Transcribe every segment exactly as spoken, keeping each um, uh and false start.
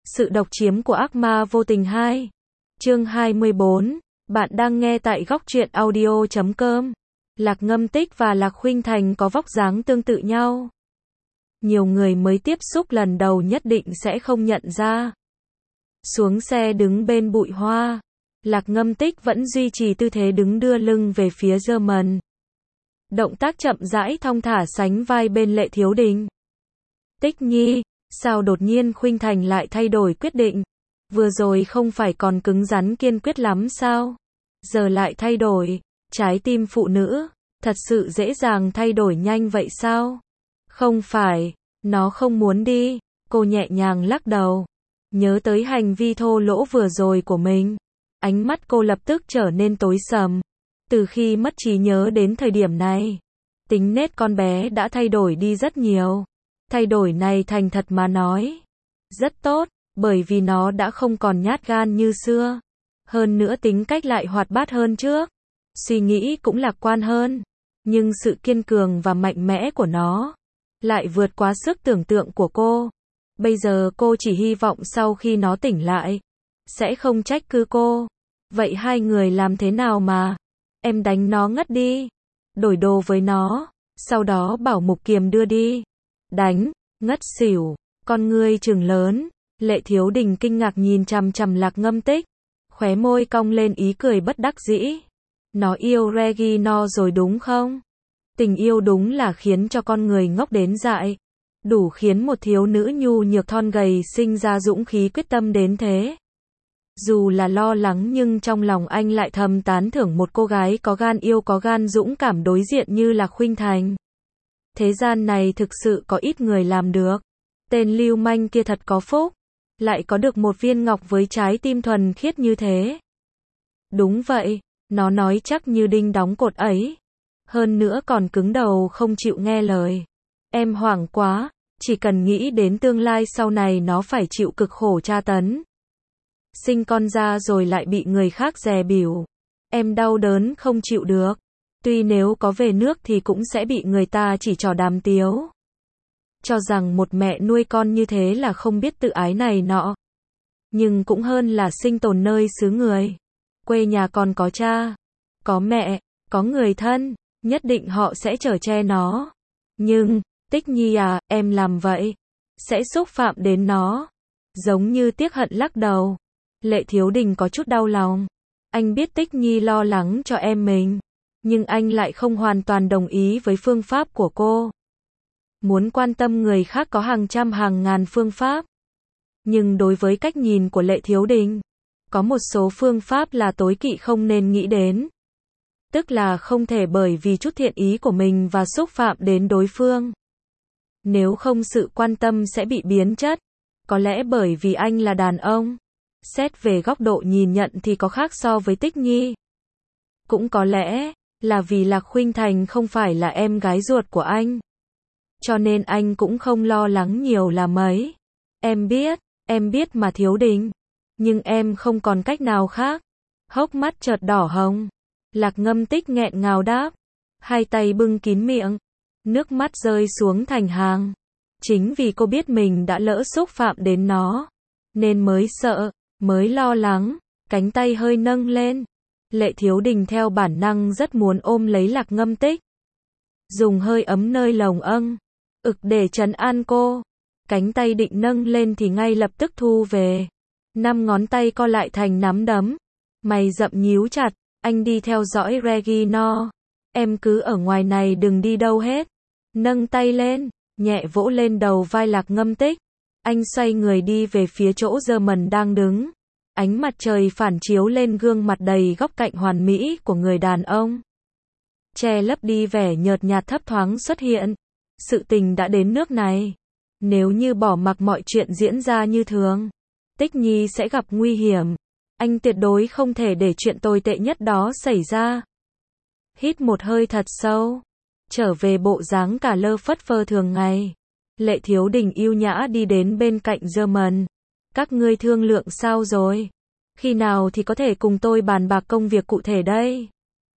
Sự độc chiếm của ác ma vô tình hai. Chương hai mươi bốn. Bạn đang nghe tại góc truyện audio chấm com. Lạc Ngâm Tích và Lạc Khuynh Thành có vóc dáng tương tự nhau. Nhiều người mới tiếp xúc lần đầu nhất định sẽ không nhận ra. Xuống xe đứng bên bụi hoa, Lạc Ngâm Tích vẫn duy trì tư thế đứng đưa lưng về phía German. Động tác chậm rãi thong thả sánh vai bên Lệ Thiếu Đình. Tích Nhi, sao đột nhiên Khuynh Thành lại thay đổi quyết định? Vừa rồi không phải còn cứng rắn kiên quyết lắm sao? Giờ lại thay đổi. Trái tim phụ nữ, thật sự dễ dàng thay đổi nhanh vậy sao? Không phải, nó không muốn đi. Cô nhẹ nhàng lắc đầu. Nhớ tới hành vi thô lỗ vừa rồi của mình. Ánh mắt cô lập tức trở nên tối sầm. Từ khi mất trí nhớ đến thời điểm này, tính nết con bé đã thay đổi đi rất nhiều. Thay đổi này thành thật mà nói, rất tốt, bởi vì nó đã không còn nhát gan như xưa. Hơn nữa tính cách lại hoạt bát hơn trước. Suy nghĩ cũng lạc quan hơn. Nhưng sự kiên cường và mạnh mẽ của nó lại vượt quá sức tưởng tượng của cô. Bây giờ cô chỉ hy vọng sau khi nó tỉnh lại, sẽ không trách cứ cô. Vậy hai người làm thế nào mà? Em đánh nó ngất đi. Đổi đồ với nó. Sau đó bảo Mục Kiềm đưa đi. Đánh, ngất xỉu. Con ngươi trừng lớn. Lệ Thiếu Đình kinh ngạc nhìn chằm chằm Lạc Ngâm Tích. Khóe môi cong lên ý cười bất đắc dĩ. Nó yêu Regina rồi đúng không? Tình yêu đúng là khiến cho con người ngốc đến dại. Đủ khiến một thiếu nữ nhu nhược thon gầy sinh ra dũng khí quyết tâm đến thế. Dù là lo lắng nhưng trong lòng anh lại thầm tán thưởng một cô gái có gan yêu có gan dũng cảm đối diện như là Khuynh Thành. Thế gian này thực sự có ít người làm được. Tên lưu manh kia thật có phúc. Lại có được một viên ngọc với trái tim thuần khiết như thế. Đúng vậy, nó nói chắc như đinh đóng cột ấy. Hơn nữa còn cứng đầu không chịu nghe lời. Em hoảng quá, chỉ cần nghĩ đến tương lai sau này nó phải chịu cực khổ tra tấn. Sinh con ra rồi lại bị người khác dè bỉu. Em đau đớn không chịu được. Tuy nếu có về nước thì cũng sẽ bị người ta chỉ trỏ đàm tiếu. Cho rằng một mẹ nuôi con như thế là không biết tự ái này nọ. Nhưng cũng hơn là sinh tồn nơi xứ người. Quê nhà còn có cha, có mẹ, có người thân, nhất định họ sẽ chở che nó. Nhưng, Tích Nhi à, em làm vậy, sẽ xúc phạm đến nó. Giống như tiếc hận lắc đầu. Lệ Thiếu Đình có chút đau lòng. Anh biết Tích Nhi lo lắng cho em mình. Nhưng anh lại không hoàn toàn đồng ý với phương pháp của cô. Muốn quan tâm người khác có hàng trăm hàng ngàn phương pháp. Nhưng đối với cách nhìn của Lệ Thiếu Đình, có một số phương pháp là tối kỵ không nên nghĩ đến. Tức là không thể bởi vì chút thiện ý của mình và xúc phạm đến đối phương. Nếu không sự quan tâm sẽ bị biến chất. Có lẽ bởi vì anh là đàn ông. Xét về góc độ nhìn nhận thì có khác so với Tích Nhi. Cũng có lẽ là vì Lạc Khuynh Thành không phải là em gái ruột của anh. Cho nên anh cũng không lo lắng nhiều là mấy. Em biết, em biết mà Thiếu Đình. Nhưng em không còn cách nào khác. Hốc mắt chợt đỏ hồng. Lạc Ngâm Tích nghẹn ngào đáp. Hai tay bưng kín miệng. Nước mắt rơi xuống thành hàng. Chính vì cô biết mình đã lỡ xúc phạm đến nó. Nên mới sợ, mới lo lắng. Cánh tay hơi nâng lên. Lệ Thiếu Đình theo bản năng rất muốn ôm lấy Lạc Ngâm Tích. Dùng hơi ấm nơi lồng âng. Ực để trấn an cô. Cánh tay định nâng lên thì ngay lập tức thu về. Năm ngón tay co lại thành nắm đấm. Mày rậm nhíu chặt. Anh đi theo dõi Regina. Em cứ ở ngoài này đừng đi đâu hết. Nâng tay lên. Nhẹ vỗ lên đầu vai Lạc Ngâm Tích. Anh xoay người đi về phía chỗ German đang đứng. Ánh mặt trời phản chiếu lên gương mặt đầy góc cạnh hoàn mỹ của người đàn ông. Che lấp đi vẻ nhợt nhạt thấp thoáng xuất hiện. Sự tình đã đến nước này. Nếu như bỏ mặc mọi chuyện diễn ra như thường, Tích Nhi sẽ gặp nguy hiểm. Anh tuyệt đối không thể để chuyện tồi tệ nhất đó xảy ra. Hít một hơi thật sâu. Trở về bộ dáng cả lơ phất phơ thường ngày. Lệ Thiếu Đình yêu nhã đi đến bên cạnh German. Các ngươi thương lượng sao rồi? Khi nào thì có thể cùng tôi bàn bạc công việc cụ thể đây?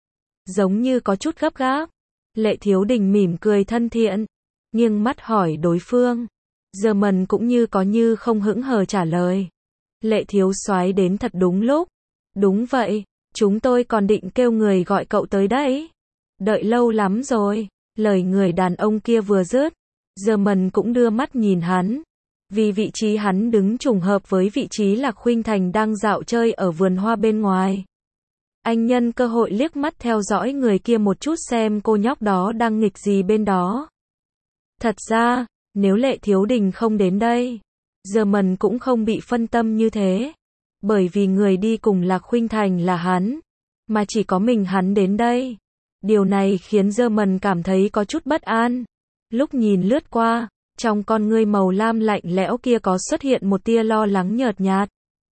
Giống như có chút gấp gáp. Lệ Thiếu Đình mỉm cười thân thiện. Nghiêng mắt hỏi đối phương. German cũng như có như không hững hờ trả lời. Lệ thiếu soái đến thật đúng lúc. Đúng vậy, chúng tôi còn định kêu người gọi cậu tới đấy. Đợi lâu lắm rồi. Lời người đàn ông kia vừa dứt, German cũng đưa mắt nhìn hắn. Vì vị trí hắn đứng trùng hợp với vị trí Lạc Khuynh Thành đang dạo chơi ở vườn hoa bên ngoài. Anh nhân cơ hội liếc mắt theo dõi người kia một chút xem cô nhóc đó đang nghịch gì bên đó. Thật ra, nếu Lệ Thiếu Đình không đến đây, German cũng không bị phân tâm như thế. Bởi vì người đi cùng Lạc Khuynh Thành là hắn, mà chỉ có mình hắn đến đây. Điều này khiến German cảm thấy có chút bất an. Lúc nhìn lướt qua, trong con ngươi màu lam lạnh lẽo kia có xuất hiện một tia lo lắng nhợt nhạt.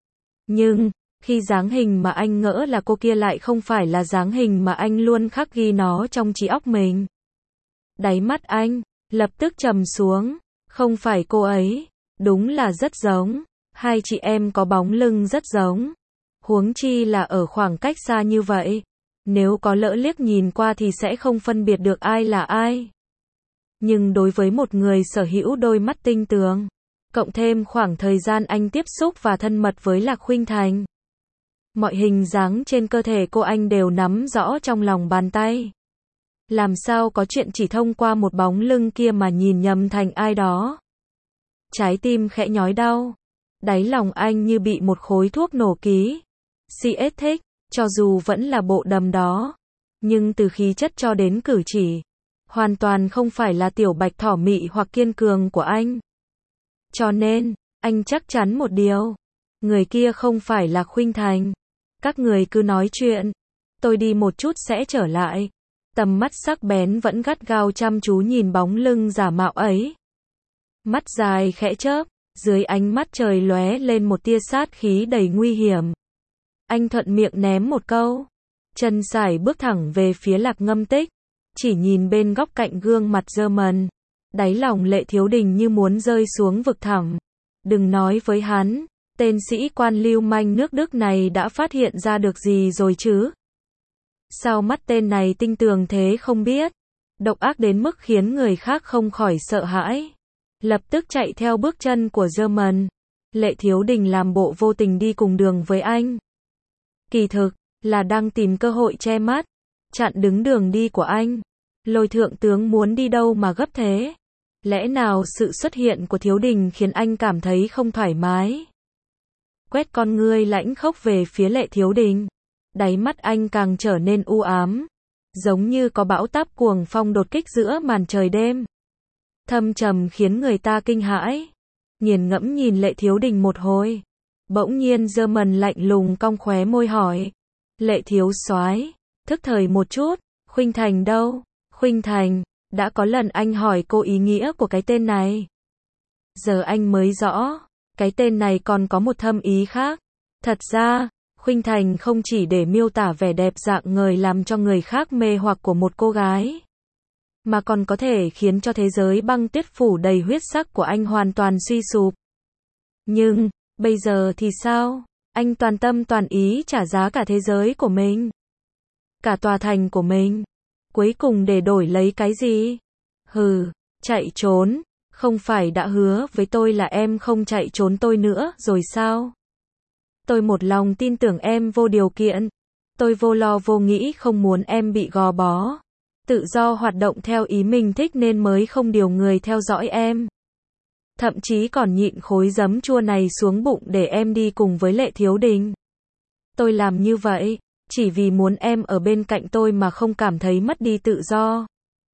Nhưng, khi dáng hình mà anh ngỡ là cô kia lại không phải là dáng hình mà anh luôn khắc ghi nó trong trí óc mình. Đáy mắt anh, lập tức trầm xuống. Không phải cô ấy, đúng là rất giống. Hai chị em có bóng lưng rất giống. Huống chi là ở khoảng cách xa như vậy. Nếu có lỡ liếc nhìn qua thì sẽ không phân biệt được ai là ai. Nhưng đối với một người sở hữu đôi mắt tinh tường, cộng thêm khoảng thời gian anh tiếp xúc và thân mật với Lạc Khuynh Thành, mọi hình dáng trên cơ thể cô anh đều nắm rõ trong lòng bàn tay. Làm sao có chuyện chỉ thông qua một bóng lưng kia mà nhìn nhầm thành ai đó. Trái tim khẽ nhói đau. Đáy lòng anh như bị một khối thuốc nổ ký. xê ét thích, cho dù vẫn là bộ đầm đó. Nhưng từ khí chất cho đến cử chỉ, hoàn toàn không phải là tiểu bạch thỏ mị hoặc kiên cường của anh. Cho nên, anh chắc chắn một điều. Người kia không phải là Khuynh Thành. Các người cứ nói chuyện. Tôi đi một chút sẽ trở lại. Tầm mắt sắc bén vẫn gắt gao chăm chú nhìn bóng lưng giả mạo ấy. Mắt dài khẽ chớp, dưới ánh mắt trời lóe lên một tia sát khí đầy nguy hiểm. Anh thuận miệng ném một câu. Chân sải bước thẳng về phía Lạc Ngâm Tích. Chỉ nhìn bên góc cạnh gương mặt German. Đáy lòng Lệ Thiếu Đình như muốn rơi xuống vực thẳm. Đừng nói với hắn, tên sĩ quan lưu manh nước Đức này đã phát hiện ra được gì rồi chứ? Sao mắt tên này tinh tường thế không biết? Độc ác đến mức khiến người khác không khỏi sợ hãi. Lập tức chạy theo bước chân của German. Lệ Thiếu Đình làm bộ vô tình đi cùng đường với anh. Kỳ thực, là đang tìm cơ hội che mắt, chặn đứng đường đi của anh. Lôi thượng tướng muốn đi đâu mà gấp thế? Lẽ nào sự xuất hiện của Thiếu Đình khiến anh cảm thấy không thoải mái? Quét con ngươi lãnh khốc về phía Lệ Thiếu Đình. Đáy mắt anh càng trở nên u ám. Giống như có bão táp cuồng phong đột kích giữa màn trời đêm. Thâm trầm khiến người ta kinh hãi. Nghiền ngẫm nhìn Lệ Thiếu Đình một hồi. Bỗng nhiên German lạnh lùng cong khóe môi hỏi. Lệ thiếu soái, thức thời một chút, Khuynh Thành đâu? Khuynh Thành, đã có lần anh hỏi cô ý nghĩa của cái tên này. Giờ anh mới rõ, cái tên này còn có một thâm ý khác. Thật ra, Khuynh Thành không chỉ để miêu tả vẻ đẹp rạng ngời làm cho người khác mê hoặc của một cô gái, mà còn có thể khiến cho thế giới băng tuyết phủ đầy huyết sắc của anh hoàn toàn suy sụp. Nhưng, bây giờ thì sao? Anh toàn tâm toàn ý trả giá cả thế giới của mình, cả tòa thành của mình, cuối cùng để đổi lấy cái gì? Hừ, chạy trốn, không phải đã hứa với tôi là em không chạy trốn tôi nữa rồi sao? Tôi một lòng tin tưởng em vô điều kiện, tôi vô lo vô nghĩ không muốn em bị gò bó, tự do hoạt động theo ý mình thích nên mới không điều người theo dõi em. Thậm chí còn nhịn khối giấm chua này xuống bụng để em đi cùng với Lệ Thiếu Đình. Tôi làm như vậy, chỉ vì muốn em ở bên cạnh tôi mà không cảm thấy mất đi tự do.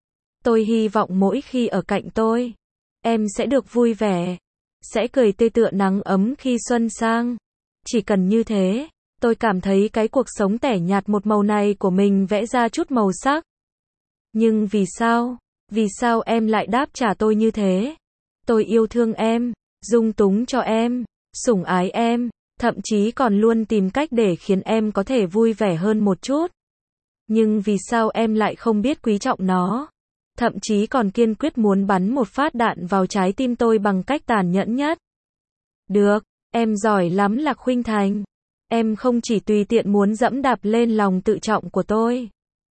Tôi hy vọng mỗi khi ở cạnh tôi, em sẽ được vui vẻ, sẽ cười tươi tựa nắng ấm khi xuân sang. Chỉ cần như thế, tôi cảm thấy cái cuộc sống tẻ nhạt một màu này của mình vẽ ra chút màu sắc. Nhưng vì sao? Vì sao em lại đáp trả tôi như thế? Tôi yêu thương em, dung túng cho em, sủng ái em, thậm chí còn luôn tìm cách để khiến em có thể vui vẻ hơn một chút. Nhưng vì sao em lại không biết quý trọng nó? Thậm chí còn kiên quyết muốn bắn một phát đạn vào trái tim tôi bằng cách tàn nhẫn nhất. Được, em giỏi lắm Lạc Khuynh Thành. Em không chỉ tùy tiện muốn dẫm đạp lên lòng tự trọng của tôi,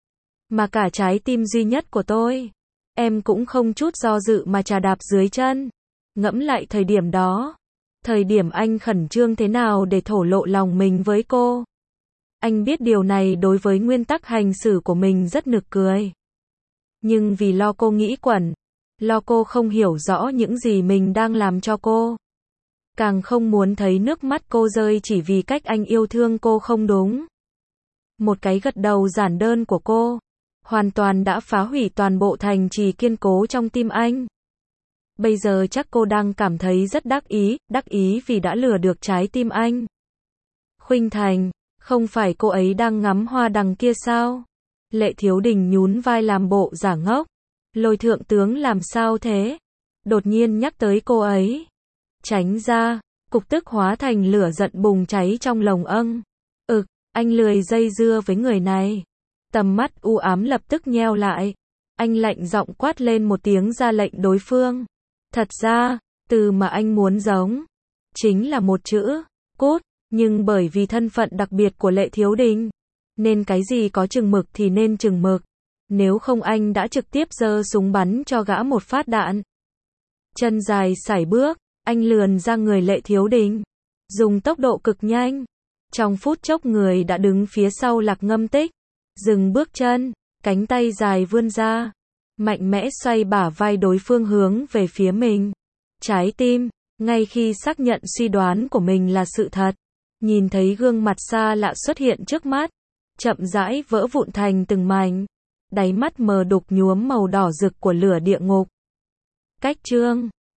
mà cả trái tim duy nhất của tôi. Em cũng không chút do dự mà chà đạp dưới chân. Ngẫm lại thời điểm đó, thời điểm anh khẩn trương thế nào để thổ lộ lòng mình với cô. Anh biết điều này đối với nguyên tắc hành xử của mình rất nực cười. Nhưng vì lo cô nghĩ quẩn, lo cô không hiểu rõ những gì mình đang làm cho cô. Càng không muốn thấy nước mắt cô rơi chỉ vì cách anh yêu thương cô không đúng. Một cái gật đầu giản đơn của cô, hoàn toàn đã phá hủy toàn bộ thành trì kiên cố trong tim anh. Bây giờ chắc cô đang cảm thấy rất đắc ý, đắc ý vì đã lừa được trái tim anh. Khuynh Thành, không phải cô ấy đang ngắm hoa đằng kia sao? Lệ Thiếu Đình nhún vai làm bộ giả ngốc. Lôi thượng tướng làm sao thế? Đột nhiên nhắc tới cô ấy. Tránh ra, cục tức hóa thành lửa giận bùng cháy trong lồng âng. Ực, anh lười dây dưa với người này. Tầm mắt u ám lập tức nheo lại. Anh lạnh giọng quát lên một tiếng ra lệnh đối phương. Thật ra, từ mà anh muốn giống, chính là một chữ, cút, nhưng bởi vì thân phận đặc biệt của Lệ Thiếu Đình, nên cái gì có chừng mực thì nên chừng mực, nếu không anh đã trực tiếp giơ súng bắn cho gã một phát đạn. Chân dài sải bước, anh lườn ra người Lệ Thiếu Đình, dùng tốc độ cực nhanh. Trong phút chốc người đã đứng phía sau Lạc Ngâm Tích, dừng bước chân, cánh tay dài vươn ra, mạnh mẽ xoay bả vai đối phương hướng về phía mình. Trái tim, ngay khi xác nhận suy đoán của mình là sự thật, nhìn thấy gương mặt xa lạ xuất hiện trước mắt, chậm rãi vỡ vụn thành từng mảnh, đáy mắt mờ đục nhuốm màu đỏ rực của lửa địa ngục. Cách chương